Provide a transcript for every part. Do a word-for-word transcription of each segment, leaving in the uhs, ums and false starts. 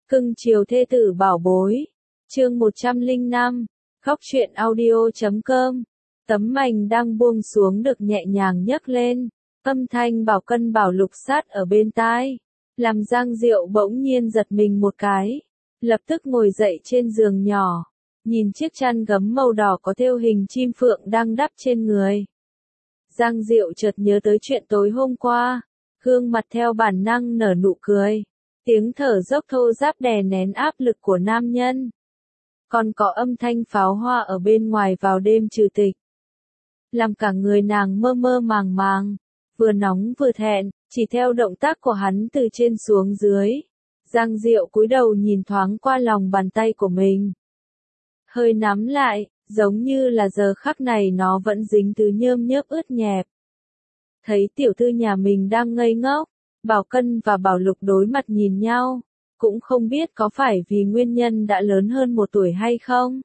Cưng chiều thê tử bảo bối. Chương một trăm lẻ năm. Khóc chuyện audio chấm com. Tấm mành đang buông xuống được nhẹ nhàng nhấc lên. Âm thanh Bảo Cân Bảo Lục sát ở bên tai. Làm Giang Diệu bỗng nhiên giật mình một cái. Lập tức ngồi dậy trên giường nhỏ. Nhìn chiếc chăn gấm màu đỏ có thêu hình chim phượng đang đắp trên người. Giang Diệu chợt nhớ tới chuyện tối hôm qua. Gương mặt theo bản năng nở nụ cười. Tiếng thở dốc thô ráp đè nén áp lực của nam nhân. Còn có âm thanh pháo hoa ở bên ngoài vào đêm trừ tịch. Làm cả người nàng mơ mơ màng màng. Vừa nóng vừa thẹn, chỉ theo động tác của hắn từ trên xuống dưới. Giang Diệu cúi đầu nhìn thoáng qua lòng bàn tay của mình. Hơi nắm lại, giống như là giờ khắc này nó vẫn dính thứ nhơm nhớp ướt nhẹp. Thấy tiểu thư nhà mình đang ngây ngốc, Bảo Cân và Bảo Lục đối mặt nhìn nhau, cũng không biết có phải vì nguyên nhân đã lớn hơn một tuổi hay không.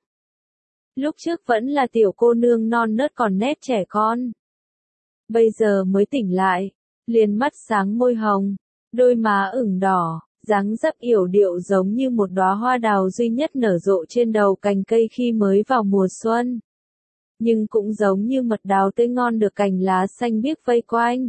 Lúc trước vẫn là tiểu cô nương non nớt còn nét trẻ con. Bây giờ mới tỉnh lại, liền mắt sáng môi hồng, đôi má ửng đỏ, dáng dấp yểu điệu giống như một đóa hoa đào duy nhất nở rộ trên đầu cành cây khi mới vào mùa xuân. Nhưng cũng giống như mật đào tươi ngon được cành lá xanh biếc vây quanh.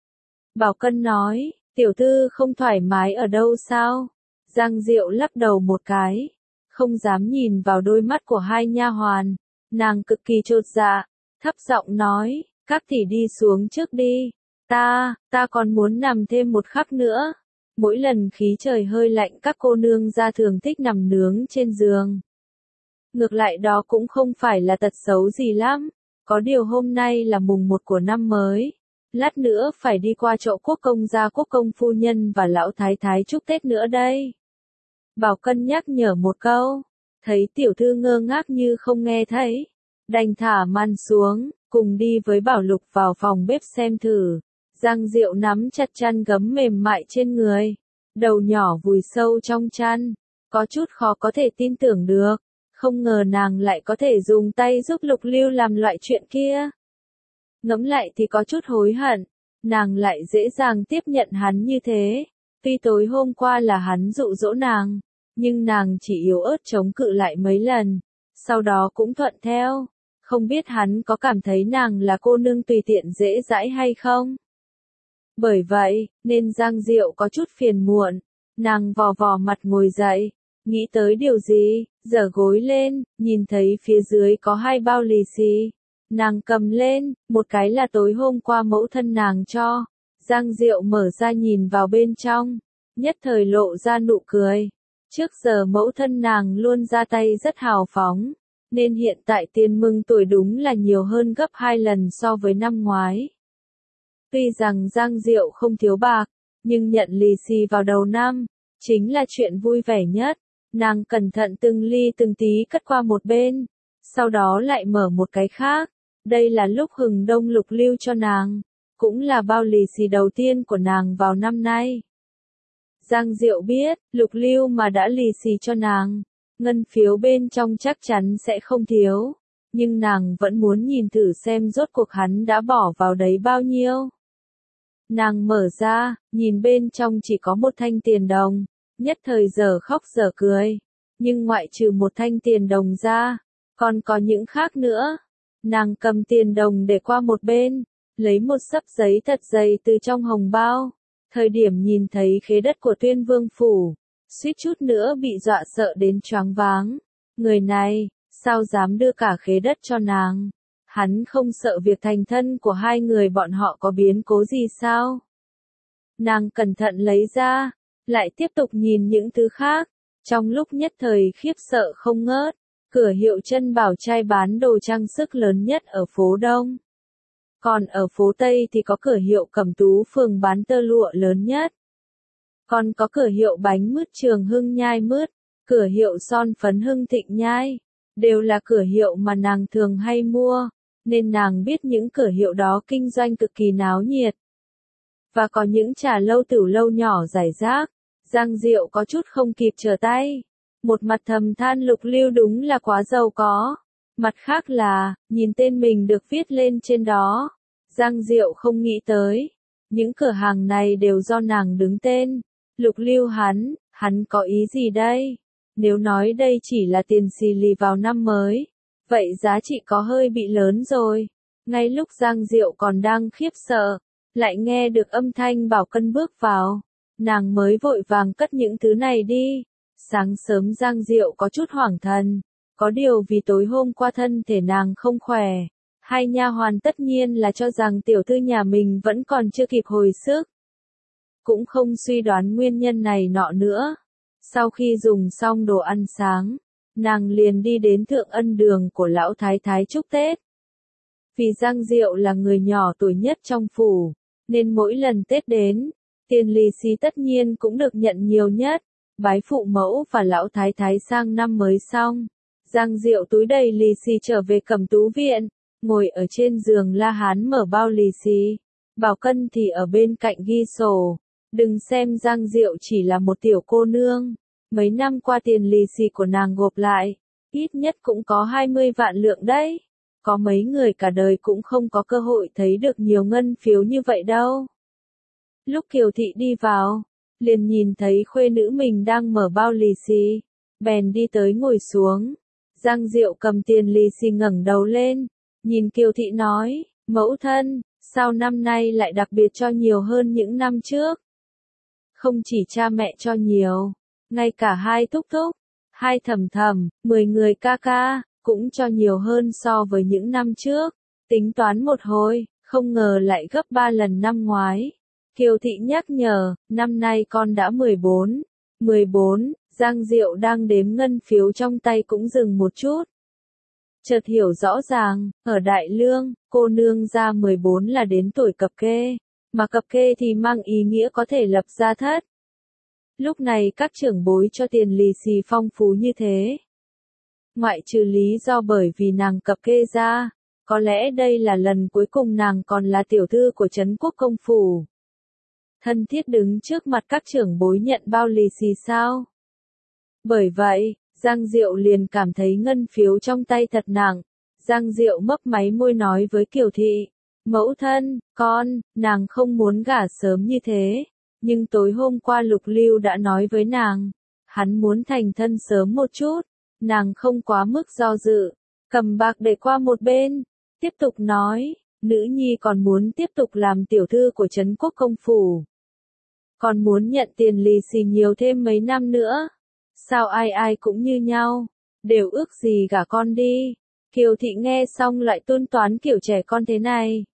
Bảo Cân nói, tiểu thư không thoải mái ở đâu sao? Giang Diệu lắc đầu một cái, không dám nhìn vào đôi mắt của hai nha hoàn, nàng cực kỳ chột dạ, thấp giọng nói, các tỷ đi xuống trước đi, ta, ta còn muốn nằm thêm một khắc nữa. Mỗi lần khí trời hơi lạnh các cô nương ra thường thích nằm nướng trên giường. Ngược lại đó cũng không phải là tật xấu gì lắm, có điều hôm nay là mùng một của năm mới. Lát nữa phải đi qua chỗ quốc công gia quốc công phu nhân và lão thái thái chúc Tết nữa đây. Bảo Cân nhắc nhở một câu, thấy tiểu thư ngơ ngác như không nghe thấy. Đành thả màn xuống, cùng đi với Bảo Lục vào phòng bếp xem thử. Giang Diệu nắm chặt chăn gấm mềm mại trên người, đầu nhỏ vùi sâu trong chăn, có chút khó có thể tin tưởng được, không ngờ nàng lại có thể dùng tay giúp Lục Lưu làm loại chuyện kia. Ngẫm lại thì có chút hối hận, nàng lại dễ dàng tiếp nhận hắn như thế, tuy tối hôm qua là hắn dụ dỗ nàng, nhưng nàng chỉ yếu ớt chống cự lại mấy lần, sau đó cũng thuận theo, không biết hắn có cảm thấy nàng là cô nương tùy tiện dễ dãi hay không. Bởi vậy, nên Giang Diệu có chút phiền muộn, nàng vò vò mặt ngồi dậy, nghĩ tới điều gì, giở gối lên, nhìn thấy phía dưới có hai bao lì xì. Nàng cầm lên, một cái là tối hôm qua mẫu thân nàng cho. Giang Diệu mở ra nhìn vào bên trong, nhất thời lộ ra nụ cười. Trước giờ mẫu thân nàng luôn ra tay rất hào phóng, nên hiện tại tiền mừng tuổi đúng là nhiều hơn gấp hai lần so với năm ngoái. Tuy rằng Giang Diệu không thiếu bạc, nhưng nhận lì xì vào đầu năm, chính là chuyện vui vẻ nhất. Nàng cẩn thận từng ly từng tí cất qua một bên, sau đó lại mở một cái khác. Đây là lúc hừng đông Lục Lưu cho nàng, cũng là bao lì xì đầu tiên của nàng vào năm nay. Giang Diệu biết, Lục Lưu mà đã lì xì cho nàng, ngân phiếu bên trong chắc chắn sẽ không thiếu, nhưng nàng vẫn muốn nhìn thử xem rốt cuộc hắn đã bỏ vào đấy bao nhiêu. Nàng mở ra, nhìn bên trong chỉ có một thanh tiền đồng, nhất thời giờ khóc giờ cười, nhưng ngoại trừ một thanh tiền đồng ra, còn có những khác nữa. Nàng cầm tiền đồng để qua một bên, lấy một xấp giấy thật dày từ trong hồng bao. Thời điểm nhìn thấy khế đất của Tuyên Vương phủ, suýt chút nữa bị dọa sợ đến choáng váng. Người này, sao dám đưa cả khế đất cho nàng? Hắn không sợ việc thành thân của hai người bọn họ có biến cố gì sao? Nàng cẩn thận lấy ra, lại tiếp tục nhìn những thứ khác, trong lúc nhất thời khiếp sợ không ngớt. Cửa hiệu Trân Bảo Trai bán đồ trang sức lớn nhất ở phố Đông. Còn ở phố Tây thì có cửa hiệu Cẩm Tú Phường bán tơ lụa lớn nhất. Còn có cửa hiệu bánh mứt Trường Hưng Nhai Mứt, cửa hiệu son phấn Hưng Thịnh Nhai. Đều là cửa hiệu mà nàng thường hay mua, nên nàng biết những cửa hiệu đó kinh doanh cực kỳ náo nhiệt. Và có những trà lâu tửu lâu nhỏ rải rác, Giang Diệu có chút không kịp trở tay. Một mặt thầm than Lục Lưu đúng là quá giàu có. Mặt khác là, nhìn tên mình được viết lên trên đó. Giang Diệu không nghĩ tới. Những cửa hàng này đều do nàng đứng tên. Lục Lưu hắn, Hắn có ý gì đây? Nếu nói đây chỉ là tiền xì lì vào năm mới, vậy giá trị có hơi bị lớn rồi. Ngay lúc Giang Diệu còn đang khiếp sợ, lại nghe được âm thanh Bảo Cân bước vào. Nàng mới vội vàng cất những thứ này đi. Sáng sớm Giang Diệu có chút hoảng thần, có điều vì tối hôm qua thân thể nàng không khỏe, hai nha hoàn tất nhiên là cho rằng tiểu thư nhà mình vẫn còn chưa kịp hồi sức. Cũng không suy đoán nguyên nhân này nọ nữa. Sau khi dùng xong đồ ăn sáng, nàng liền đi đến Thượng Ân Đường của lão thái thái chúc Tết. Vì Giang Diệu là người nhỏ tuổi nhất trong phủ, nên mỗi lần Tết đến, tiền lì xì tất nhiên cũng được nhận nhiều nhất. Bái phụ mẫu và lão thái thái sang năm mới xong, Giang Diệu túi đầy lì xì trở về Cẩm Tú viện, ngồi ở trên giường la hán mở bao lì xì. Bảo Cân thì ở bên cạnh ghi sổ. Đừng xem Giang Diệu chỉ là một tiểu cô nương, mấy năm qua tiền lì xì của nàng gộp lại, ít nhất cũng có hai mươi vạn lượng đấy. Có mấy người cả đời cũng không có cơ hội thấy được nhiều ngân phiếu như vậy đâu. Lúc Kiều Thị đi vào, liền nhìn thấy khuê nữ mình đang mở bao lì xì, bèn đi tới ngồi xuống. Giang Diệu cầm tiền lì xì ngẩng đầu lên, nhìn Kiều Thị nói, mẫu thân, sao năm nay lại đặc biệt cho nhiều hơn những năm trước? Không chỉ cha mẹ cho nhiều, ngay cả hai thúc thúc, hai thầm thầm, mười người ca ca, cũng cho nhiều hơn so với những năm trước. Tính toán một hồi, không ngờ lại gấp ba lần năm ngoái. Kiều Thị nhắc nhở, năm nay con đã mười bốn. mười bốn, Giang Diệu đang đếm ngân phiếu trong tay cũng dừng một chút. Chợt hiểu rõ ràng, ở Đại Lương, cô nương ra mười bốn là đến tuổi cập kê, mà cập kê thì mang ý nghĩa có thể lập gia thất. Lúc này các trưởng bối cho tiền lì xì phong phú như thế. Ngoại trừ lý do bởi vì nàng cập kê ra, có lẽ đây là lần cuối cùng nàng còn là tiểu thư của Trấn Quốc công phủ. Thân thiết đứng trước mặt các trưởng bối nhận bao lì xì sao? Bởi vậy, Giang Diệu liền cảm thấy ngân phiếu trong tay thật nặng. Giang Diệu mấp máy môi nói với Kiều Thị, mẫu thân, con, nàng không muốn gả sớm như thế. Nhưng tối hôm qua Lục Lưu đã nói với nàng, hắn muốn thành thân sớm một chút. Nàng không quá mức do dự, cầm bạc để qua một bên, tiếp tục nói, nữ nhi còn muốn tiếp tục làm tiểu thư của Trấn Quốc công phủ. Còn muốn nhận tiền lì xì nhiều thêm mấy năm nữa. Sao ai ai cũng như nhau, đều ước gì gả con đi. Kiều Thị nghe xong lại tuôn toán kiểu trẻ con thế này.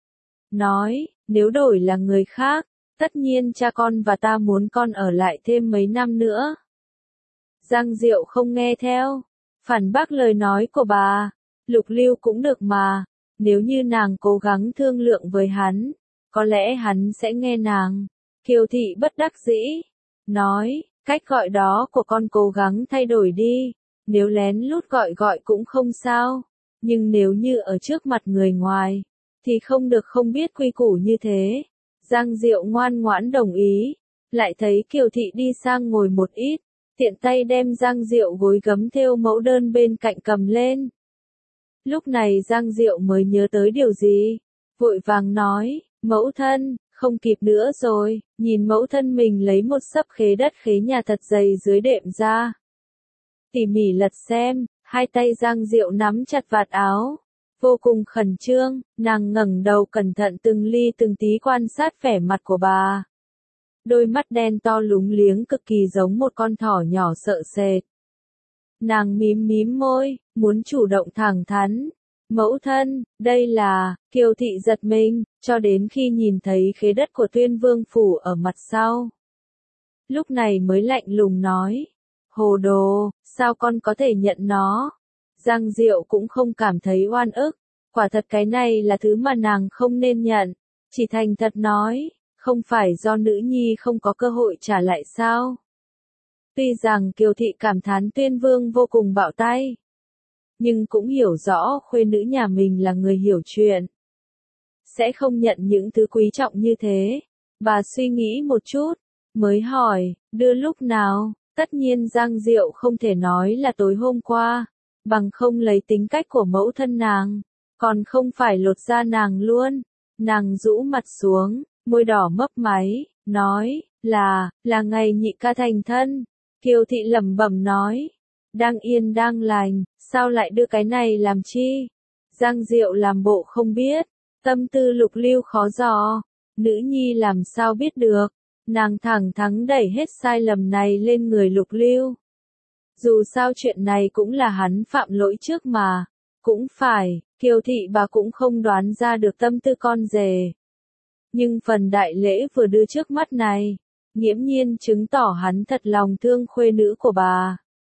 Nói, nếu đổi là người khác, tất nhiên cha con và ta muốn con ở lại thêm mấy năm nữa. Giang Diệu không nghe theo, phản bác lời nói của bà, Lục Lưu cũng được mà, nếu như nàng cố gắng thương lượng với hắn, có lẽ hắn sẽ nghe nàng. Kiều Thị bất đắc dĩ, nói, cách gọi đó của con cố gắng thay đổi đi, nếu lén lút gọi gọi cũng không sao, nhưng nếu như ở trước mặt người ngoài, thì không được không biết quy củ như thế. Giang Diệu ngoan ngoãn đồng ý, lại thấy Kiều Thị đi sang ngồi một ít, tiện tay đem Giang Diệu gối gấm thêu mẫu đơn bên cạnh cầm lên. Lúc này Giang Diệu mới nhớ tới điều gì, vội vàng nói, mẫu thân, không kịp nữa rồi, nhìn mẫu thân mình lấy một xấp khế đất khế nhà thật dày dưới đệm ra. Tỉ mỉ lật xem, hai tay Giang Diệu nắm chặt vạt áo, vô cùng khẩn trương, nàng ngẩng đầu cẩn thận từng ly từng tí quan sát vẻ mặt của bà. Đôi mắt đen to lúng liếng cực kỳ giống một con thỏ nhỏ sợ sệt. Nàng mím mím môi, muốn chủ động thẳng thắn. Mẫu thân, đây là, Kiều Thị giật mình, cho đến khi nhìn thấy khế đất của Tuyên Vương phủ ở mặt sau. Lúc này mới lạnh lùng nói, hồ đồ, sao con có thể nhận nó? Giang Diệu cũng không cảm thấy oan ức, quả thật cái này là thứ mà nàng không nên nhận, chỉ thành thật nói, không phải do nữ nhi không có cơ hội trả lại sao? Tuy rằng Kiều Thị cảm thán Tuyên Vương vô cùng bạo tay, nhưng cũng hiểu rõ khuê nữ nhà mình là người hiểu chuyện, sẽ không nhận những thứ quý trọng như thế. Bà suy nghĩ một chút, mới hỏi, đưa lúc nào? Tất nhiên Giang Diệu không thể nói là tối hôm qua, bằng không lấy tính cách của mẫu thân nàng, còn không phải lột da nàng luôn. Nàng rũ mặt xuống, môi đỏ mấp máy, nói, Là, là ngày nhị ca thành thân. Kiều thị lẩm bẩm nói. Đang yên đang lành, sao lại đưa cái này làm chi? Giang Diệu làm bộ không biết. Tâm tư Lục Lưu khó dò. Nữ nhi làm sao biết được. Nàng thẳng thắn đẩy hết sai lầm này lên người Lục Lưu. Dù sao chuyện này cũng là hắn phạm lỗi trước mà. Cũng phải, Kiều thị bà cũng không đoán ra được tâm tư con rể. Nhưng phần đại lễ vừa đưa trước mắt này, nghiễm nhiên chứng tỏ hắn thật lòng thương khuê nữ của bà.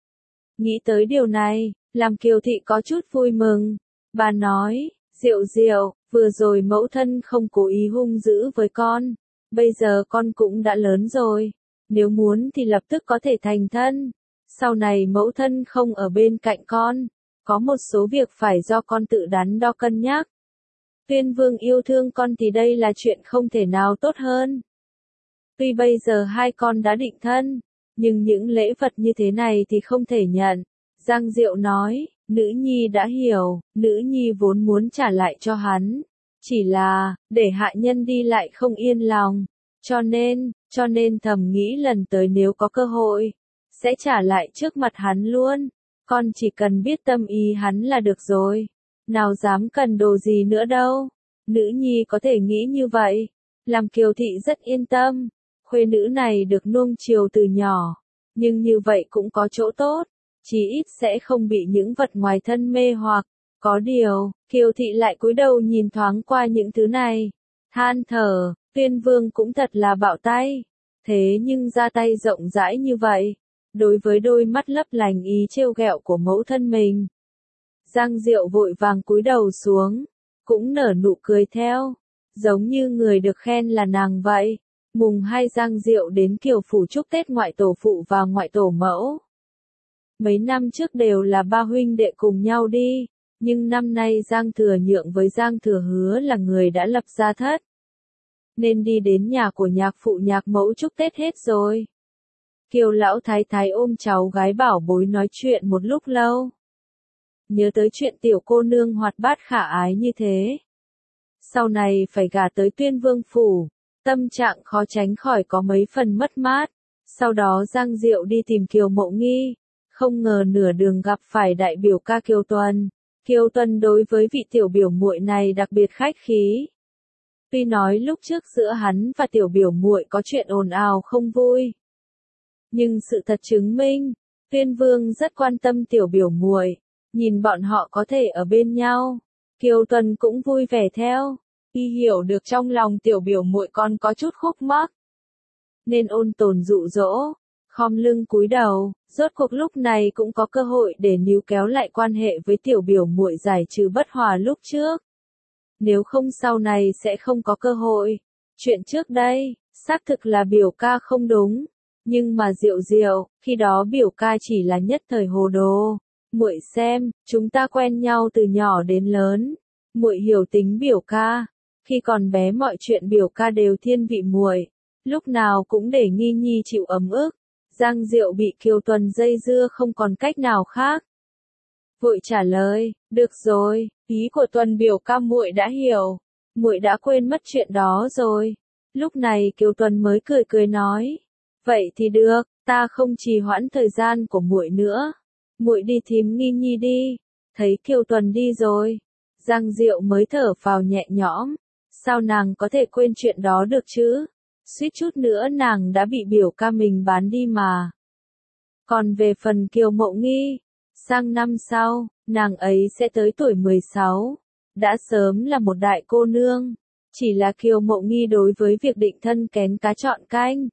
Nghĩ tới điều này, làm Kiều thị có chút vui mừng. Bà nói, Diệu Diệu, vừa rồi mẫu thân không cố ý hung dữ với con. Bây giờ con cũng đã lớn rồi. Nếu muốn thì lập tức có thể thành thân. Sau này mẫu thân không ở bên cạnh con. Có một số việc phải do con tự đắn đo cân nhắc. Tuyên Vương yêu thương con thì đây là chuyện không thể nào tốt hơn. Tuy bây giờ hai con đã định thân, nhưng những lễ vật như thế này thì không thể nhận. Giang Diệu nói, nữ nhi đã hiểu, nữ nhi vốn muốn trả lại cho hắn. Chỉ là, để hạ nhân đi lại không yên lòng. Cho nên, cho nên thầm nghĩ lần tới nếu có cơ hội, sẽ trả lại trước mặt hắn luôn. Con chỉ cần biết tâm ý hắn là được rồi. Nào dám cần đồ gì nữa đâu. Nữ nhi có thể nghĩ như vậy. Làm Kiều thị rất yên tâm. Khuê nữ này được nuông chiều từ nhỏ. Nhưng như vậy cũng có chỗ tốt. Chí ít sẽ không bị những vật ngoài thân mê hoặc. Có điều, Kiều thị lại cúi đầu nhìn thoáng qua những thứ này. Than thở, Tuyên Vương cũng thật là bạo tay. Thế nhưng ra tay rộng rãi như vậy. Đối với đôi mắt lấp lánh ý trêu ghẹo của mẫu thân mình. Giang Diệu vội vàng cúi đầu xuống, cũng nở nụ cười theo, giống như người được khen là nàng vậy. Mùng hai Giang Diệu đến Kiều phủ chúc Tết ngoại tổ phụ và ngoại tổ mẫu. Mấy năm trước đều là ba huynh đệ cùng nhau đi, nhưng năm nay Giang Thừa Nhượng với Giang Thừa Hứa là người đã lập gia thất. Nên đi đến nhà của nhạc phụ nhạc mẫu chúc Tết hết rồi. Kiều lão thái thái ôm cháu gái bảo bối nói chuyện một lúc lâu. Nhớ tới chuyện tiểu cô nương hoạt bát khả ái như thế. Sau này phải gả tới Tuyên Vương phủ, tâm trạng khó tránh khỏi có mấy phần mất mát. Sau đó Giang Diệu đi tìm Kiều Mộ Nghi, không ngờ nửa đường gặp phải đại biểu ca Kiều Tuần. Kiều Tuần đối với vị tiểu biểu muội này đặc biệt khách khí. Tuy nói lúc trước giữa hắn và tiểu biểu muội có chuyện ồn ào không vui, nhưng sự thật chứng minh, Tuyên Vương rất quan tâm tiểu biểu muội, nhìn bọn họ có thể ở bên nhau, Kiều Tuần cũng vui vẻ theo, y hiểu được trong lòng tiểu biểu muội còn có chút khúc mắc, nên ôn tồn dụ dỗ, khom lưng cúi đầu, rốt cuộc lúc này cũng có cơ hội để níu kéo lại quan hệ với tiểu biểu muội giải trừ bất hòa lúc trước. Nếu không sau này sẽ không có cơ hội. Chuyện trước đây, xác thực là biểu ca không đúng. Nhưng mà Diệu Diệu, khi đó biểu ca chỉ là nhất thời hồ đồ. Muội xem, chúng ta quen nhau từ nhỏ đến lớn. Muội hiểu tính biểu ca. Khi còn bé mọi chuyện biểu ca đều thiên vị muội, lúc nào cũng để Nghi Nhi chịu ấm ức. Giang Diệu bị Kiều Tuần dây dưa không còn cách nào khác. Vội trả lời, được rồi, ý của Tuần biểu ca muội đã hiểu, muội đã quên mất chuyện đó rồi. Lúc này Kiều Tuần mới cười cười nói, vậy thì được, ta không trì hoãn thời gian của muội nữa, muội đi thím Nghi Nhi đi. Thấy Kiều Tuần đi rồi, Giang Diệu mới thở phào nhẹ nhõm, sao nàng có thể quên chuyện đó được chứ? Suýt chút nữa nàng đã bị biểu ca mình bán đi mà. Còn về phần Kiều Mộ Nghi, sang năm sau, nàng ấy sẽ tới tuổi mười sáu, đã sớm là một đại cô nương, chỉ là Kiều Mộ Nghi đối với việc định thân kén cá chọn canh,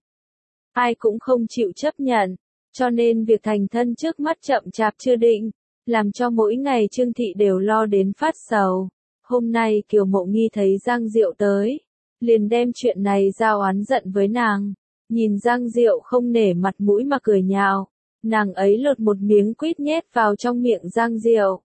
ai cũng không chịu chấp nhận, cho nên việc thành thân trước mắt chậm chạp chưa định, làm cho mỗi ngày Trương Thị đều lo đến phát sầu. Hôm nay Kiều Mộ Nghi thấy Giang Diệu tới, liền đem chuyện này giao oán giận với nàng, nhìn Giang Diệu không nể mặt mũi mà cười nhạo. Nàng ấy lột một miếng quýt nhét vào trong miệng Giang Diệu.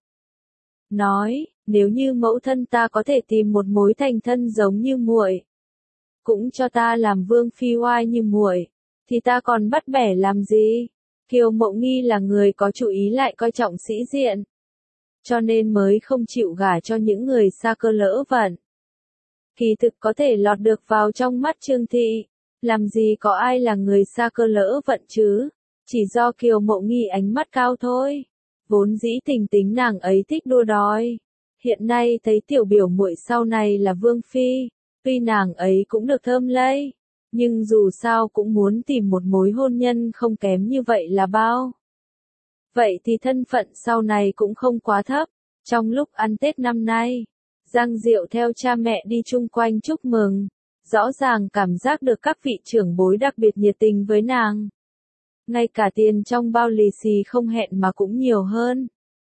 Nói, nếu như mẫu thân ta có thể tìm một mối thành thân giống như muội, cũng cho ta làm vương phi oai như muội, thì ta còn bắt bẻ làm gì? Kiều Mộ Nghi là người có chủ ý lại coi trọng sĩ diện, cho nên mới không chịu gả cho những người xa cơ lỡ vận. Kỳ thực có thể lọt được vào trong mắt Trương Thị, Làm gì có ai là người xa cơ lỡ vận chứ, chỉ do Kiều Mộ Nghi ánh mắt cao thôi. Vốn dĩ tình tính nàng ấy thích đua đòi. Hiện nay thấy tiểu biểu muội sau này là Vương Phi, tuy nàng ấy cũng được thơm lây, nhưng dù sao cũng muốn tìm một mối hôn nhân không kém như vậy là bao. Vậy thì thân phận sau này cũng không quá thấp. Trong lúc ăn Tết năm nay, Giang Diệu theo cha mẹ đi chung quanh chúc mừng, rõ ràng cảm giác được các vị trưởng bối đặc biệt nhiệt tình với nàng. Ngay cả tiền trong bao lì xì không hẹn mà cũng nhiều hơn.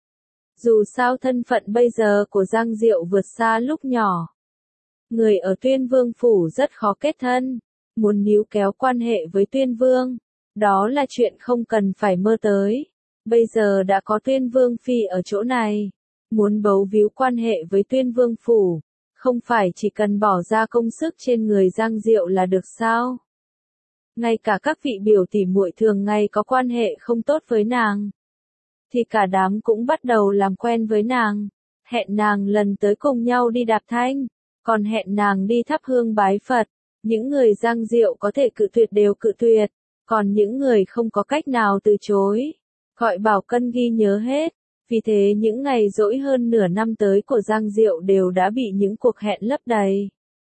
Dù sao thân phận bây giờ của Giang Diệu vượt xa lúc nhỏ. Người ở Tuyên Vương Phủ rất khó kết thân, muốn níu kéo quan hệ với Tuyên Vương, đó là chuyện không cần phải mơ tới. Bây giờ đã có Tuyên Vương Phi ở chỗ này, muốn bấu víu quan hệ với Tuyên Vương Phủ, không phải chỉ cần bỏ ra công sức trên người Giang Diệu là được sao? Ngay cả các vị biểu tỷ muội thường ngày có quan hệ không tốt với nàng, thì cả đám cũng bắt đầu làm quen với nàng, hẹn nàng lần tới cùng nhau đi đạp thanh, còn hẹn nàng đi thắp hương bái Phật. Những người Giang Diệu có thể cự tuyệt đều cự tuyệt, còn những người không có cách nào từ chối, gọi Bảo Cân ghi nhớ hết. Vì thế những ngày dỗi hơn nửa năm tới của Giang Diệu đều đã bị những cuộc hẹn lấp đầy.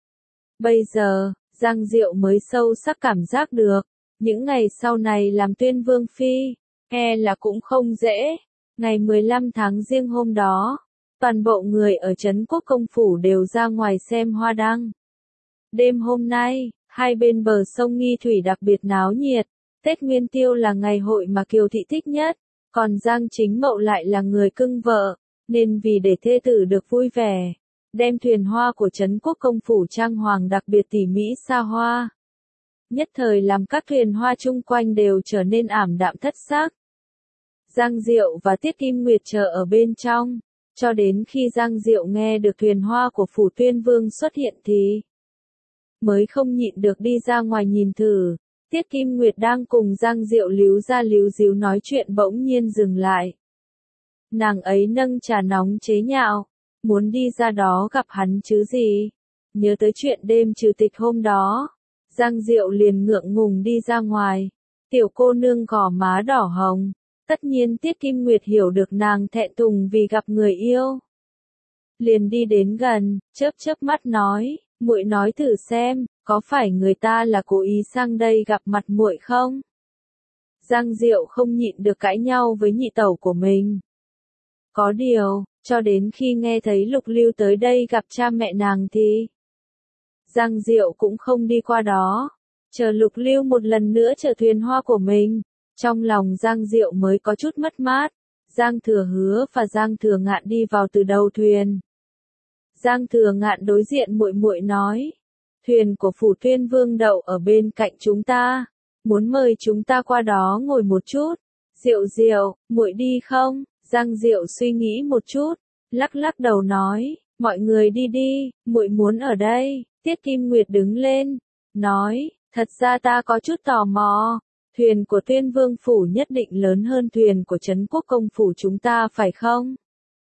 Bây giờ, Giang Diệu mới sâu sắc cảm giác được, những ngày sau này làm Tuyên Vương Phi, e là cũng không dễ. Ngày mười lăm tháng Giêng hôm đó, toàn bộ người ở Trấn Quốc Công Phủ đều ra ngoài xem hoa đăng. Đêm hôm nay, hai bên bờ sông Nghi Thủy đặc biệt náo nhiệt. Tết Nguyên Tiêu là ngày hội mà Kiều Thị thích nhất, còn Giang Chính Mậu lại là người cưng vợ, nên vì để thê tử được vui vẻ, đem thuyền hoa của Trấn Quốc Công Phủ trang hoàng đặc biệt tỉ mỉ xa hoa. Nhất thời làm các thuyền hoa chung quanh đều trở nên ảm đạm thất sắc. Giang Diệu và Tiết Kim Nguyệt chờ ở bên trong, cho đến khi Giang Diệu nghe được thuyền hoa của Phủ Tuyên Vương xuất hiện thì mới không nhịn được đi ra ngoài nhìn thử. Tiết Kim Nguyệt đang cùng Giang Diệu líu ra líu díu nói chuyện bỗng nhiên dừng lại. Nàng ấy nâng trà nóng chế nhạo, muốn đi ra đó gặp hắn chứ gì. Nhớ tới chuyện đêm trừ tịch hôm đó, Giang Diệu liền ngượng ngùng đi ra ngoài. Tiểu cô nương gò má đỏ hồng, tất nhiên Tiết Kim Nguyệt hiểu được nàng thẹn thùng vì gặp người yêu. Liền đi đến gần, chớp chớp mắt nói, muội nói thử xem, có phải người ta là cố ý sang đây gặp mặt muội không? Giang Diệu không nhịn được cãi nhau với nhị tẩu của mình. Có điều, cho đến khi nghe thấy Lục Lưu tới đây gặp cha mẹ nàng thì Giang Diệu cũng không đi qua đó, chờ Lục Lưu một lần nữa chở thuyền hoa của mình. Trong lòng Giang Diệu mới có chút mất mát. Giang Thừa Hứa và Giang Thừa Ngạn đi vào từ đầu thuyền. Giang Thừa Ngạn đối diện muội muội nói, thuyền của Phủ Tuyên Vương đậu ở bên cạnh chúng ta, muốn mời chúng ta qua đó ngồi một chút. Diệu Diệu, muội đi không? Giang Diệu suy nghĩ một chút, lắc lắc đầu nói, mọi người đi đi, muội muốn ở đây. Tiết Kim Nguyệt đứng lên, nói, thật ra ta có chút tò mò, thuyền của Tuyên Vương Phủ nhất định lớn hơn thuyền của Trấn Quốc Công Phủ chúng ta phải không?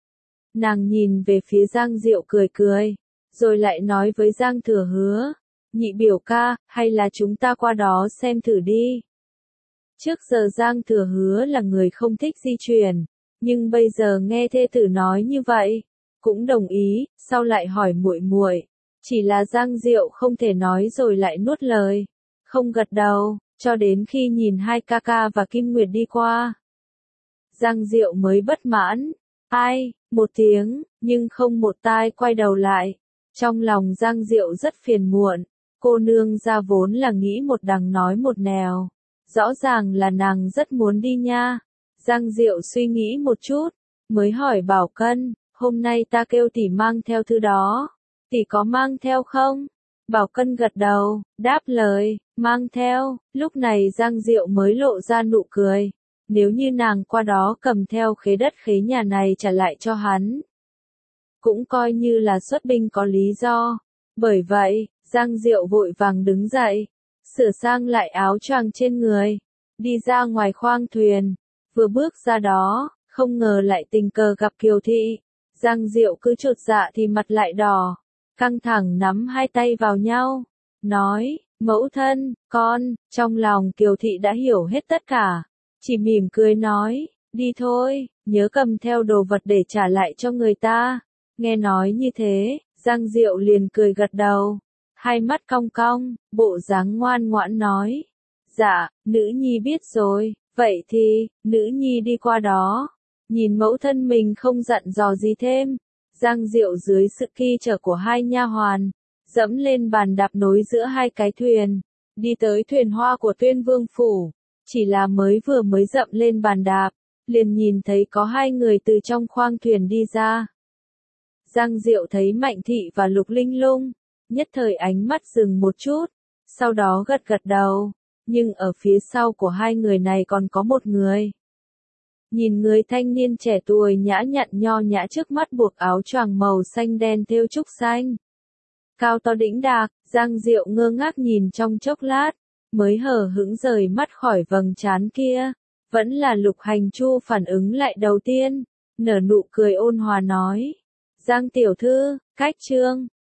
Nàng nhìn về phía Giang Diệu cười cười, rồi lại nói với Giang Thừa Hứa, nhị biểu ca, hay là chúng ta qua đó xem thử đi. Trước giờ Giang Thừa Hứa là người không thích di chuyển, nhưng bây giờ nghe thê tử nói như vậy, cũng đồng ý, sau lại hỏi muội muội, chỉ là Giang Diệu không thể nói rồi lại nuốt lời, không gật đầu, cho đến khi nhìn hai ca ca và Kim Nguyệt đi qua. Giang Diệu mới bất mãn, ai, một tiếng, nhưng không một tai quay đầu lại. Trong lòng Giang Diệu rất phiền muộn, cô nương ra vốn là nghĩ một đằng nói một nẻo, rõ ràng là nàng rất muốn đi nha. Giang Diệu suy nghĩ một chút, mới hỏi Bảo Cân, hôm nay ta kêu tỷ mang theo thứ đó, tỷ có mang theo không? Bảo Cân gật đầu, đáp lời, mang theo. Lúc này Giang Diệu mới lộ ra nụ cười, nếu như nàng qua đó cầm theo khế đất khế nhà này trả lại cho hắn, cũng coi như là xuất binh có lý do. Bởi vậy, Giang Diệu vội vàng đứng dậy, sửa sang lại áo choàng trên người, đi ra ngoài khoang thuyền. Vừa bước ra đó, không ngờ lại tình cờ gặp Kiều Thị. Giang Diệu cứ chột dạ thì mặt lại đỏ, căng thẳng nắm hai tay vào nhau, nói, Mẫu thân, con, trong lòng Kiều Thị đã hiểu hết tất cả, chỉ mỉm cười nói, đi thôi, nhớ cầm theo đồ vật để trả lại cho người ta. Nghe nói như thế, Giang Diệu liền cười gật đầu, hai mắt cong cong, bộ dáng ngoan ngoãn nói, dạ, nữ nhi biết rồi, vậy thì, nữ nhi đi qua đó. Nhìn mẫu thân mình không dặn dò gì thêm, Giang Diệu dưới sự ki chở của hai nha hoàn, dẫm lên bàn đạp nối giữa hai cái thuyền, đi tới thuyền hoa của Tuyên Vương phủ, chỉ là mới vừa mới dậm lên bàn đạp, liền nhìn thấy có hai người từ trong khoang thuyền đi ra. Giang Diệu thấy Mạnh Thị và Lục Linh Lung, nhất thời ánh mắt dừng một chút, sau đó gật gật đầu, nhưng ở phía sau của hai người này còn có một người. Nhìn người thanh niên trẻ tuổi nhã nhặn nho nhã trước mắt buộc áo choàng màu xanh đen thêu trúc xanh. Cao to đĩnh đạc, Giang Diệu ngơ ngác nhìn trong chốc lát, mới hờ hững rời mắt khỏi vầng trán kia. Vẫn là Lục Hành Chu phản ứng lại đầu tiên, nở nụ cười ôn hòa nói. Giang tiểu thư, cách trương,